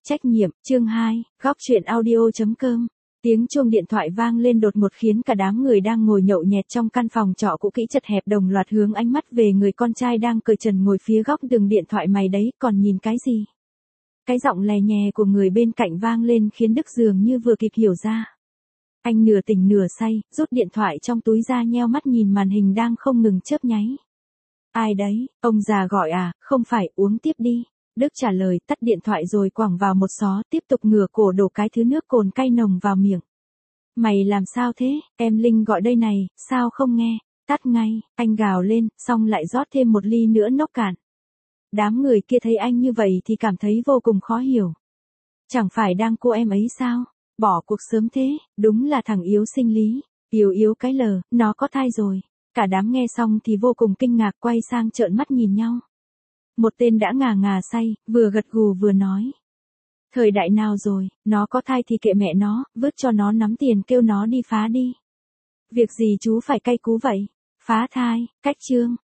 Trách nhiệm, chương 2, góc truyện audio.com. Tiếng chuông điện thoại vang lên đột ngột khiến cả đám người đang ngồi nhậu nhẹt trong căn phòng trọ cũ kỹ chật hẹp đồng loạt hướng ánh mắt về người con trai đang cởi trần ngồi phía góc tường điện thoại. Mày đấy, còn nhìn cái gì? Cái giọng lè nhè của người bên cạnh vang lên khiến Đức dường như vừa kịp hiểu ra. Anh nửa tỉnh nửa say, rút điện thoại trong túi ra nheo mắt nhìn màn hình đang không ngừng chớp nháy. Ai đấy, ông già gọi à, không phải, uống tiếp đi. Đức trả lời, tắt điện thoại rồi quẳng vào một xó, tiếp tục ngửa cổ đổ cái thứ nước cồn cay nồng vào miệng. Mày làm sao thế, em Linh gọi đây này, sao không nghe, tắt ngay, anh gào lên, xong lại rót thêm một ly nữa nốc cạn. Đám người kia thấy anh như vậy thì cảm thấy vô cùng khó hiểu. Chẳng phải đang cô em ấy sao, bỏ cuộc sớm thế, đúng là thằng yếu sinh lý, yếu cái lờ, nó có thai rồi. Cả đám nghe xong thì vô cùng kinh ngạc quay sang trợn mắt nhìn nhau. Một tên đã ngà say, vừa gật gù vừa nói. Thời đại nào rồi, nó có thai thì kệ mẹ nó, vứt cho nó nắm tiền kêu nó đi phá đi. Việc gì chú phải cay cú vậy? Phá thai, cách chương.